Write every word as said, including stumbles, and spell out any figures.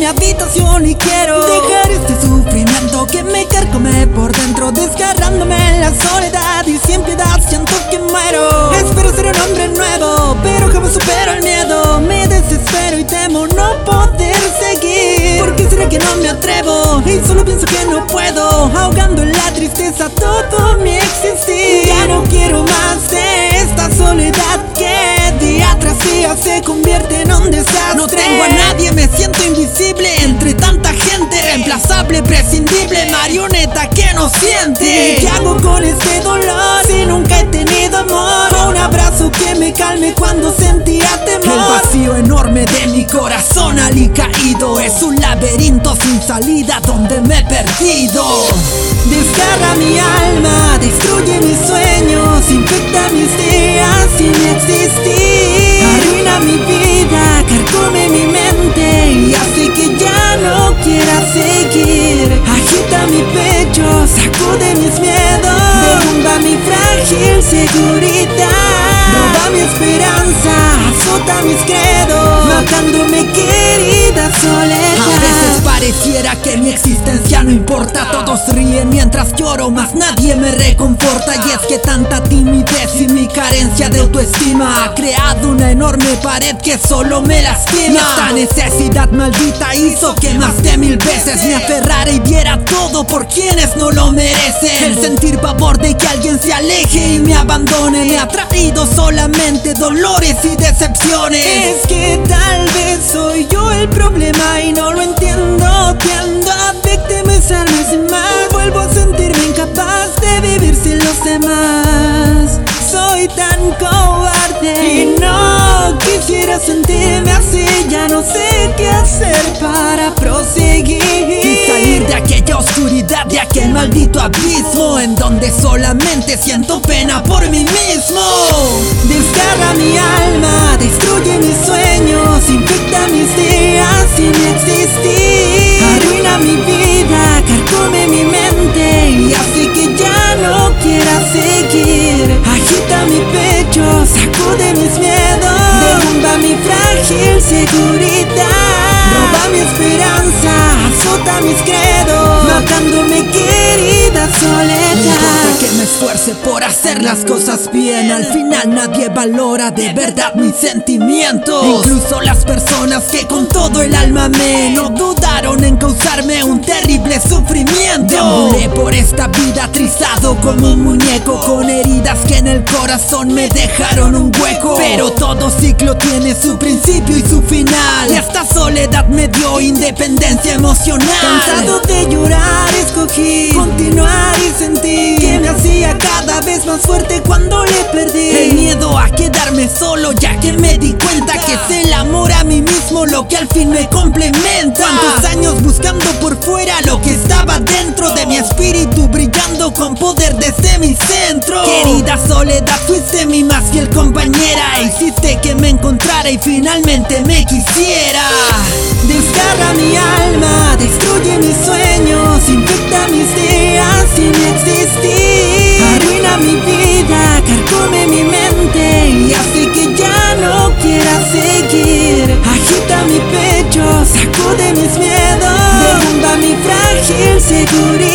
mi habitación y quiero dejar este sufrimiento que me carcome por dentro, desgarrándome en la soledad y sin piedad siento que muero. Espero ser un hombre nuevo, pero jamás supero el miedo. Me desespero y temo no poder seguir. ¿Por qué será que no me atrevo? Y solo pienso que no puedo, ahogando en la tristeza todo mi existir. Ya no quiero más de esta soledad que día tras día se convierte en un desastre. No tengo a nadie, me siento invisible entre tanta gente, reemplazable, prescindible, marioneta que no siente. ¿Qué hago con este dolor si nunca he tenido amor? Un abrazo que me calme cuando sentía temor. El vacío enorme de mi corazón alicaído es un laberinto sin salida donde me he perdido. Desgarra mi alma, destruye mis sueños, infecta mis días sin existir. Arruina mi vida, carcome mi mente y hace que ya no quiera seguir. Agita mi pecho, sacude mis miedos, derrumba mi frágil seguridad. Roba mi esperanza, azota mis credos, matándome querida soledad. A veces pareciera que mi existencia no importa. Todos ríen mientras lloro, mas nadie me reconforta. Y es que tanta timidez y mi carencia de autoestima ha creado una enorme pared que solo me lastima. Y esta necesidad maldita hizo que más de mil veces me aferrara y diera todo por quienes no lo merecen. El sentir pavor de que alguien se aleje y me abandone me ha traído solamente dolores y decepciones. Es que tal vez soy yo el problema y no lo entiendo. Tiendo a victimizarme sin más, vuelvo a sentirme incapaz de vivir sin los demás. Soy tan cobarde y no quisiera sentirme así. Ya no sé qué hacer para proseguir y salir de aquella oscuridad, de aquel maldito abismo en donde solamente siento pena por mí mismo. Desgarra mi alma, destruye mis sueños, infecta mis días sin existir. Arruina mi vida, carcome mi mente y hace que ya no quiera seguir. Agita mi pecho, sacude mis miedos, derrumba mi frágil seguridad. Roba mi esperanza, azota mis credos, matándome querida soledad. No importa que me esfuerce por hacer las cosas bien, al final nadie valora de verdad mis sentimientos. Incluso las personas que con todo el alma amé no dudaron en causarme un terrible sufrimiento. Deambulé por esta vida atrizado como un muñeco, con heridas que en el corazón me dejaron un hueco. Pero todo ciclo tiene su principio y su final, y esta soledad me dio independencia emocional. Cansado de llorar escogí continuar y sentir que me hacía cada vez más fuerte cuando le perdí. El miedo a quedarme solo, ya que me di cuenta que es el amor a mí mismo lo que al fin me complementa. Cuántos años buscando por fuera lo que estaba dentro de mi espíritu, brillando con poder desde mi centro. Querida soledad, fuiste mi más fiel compañera, hiciste que me encontrara y finalmente me quisiera. Desgarra mi alma, destruye mis sueños, infecta mis días sin existir. Arruina mi vida, carcome mi mente y hace que ya no quiera seguir. Agita mi pecho, sacude mis miedos, derrumba mi frágil seguridad.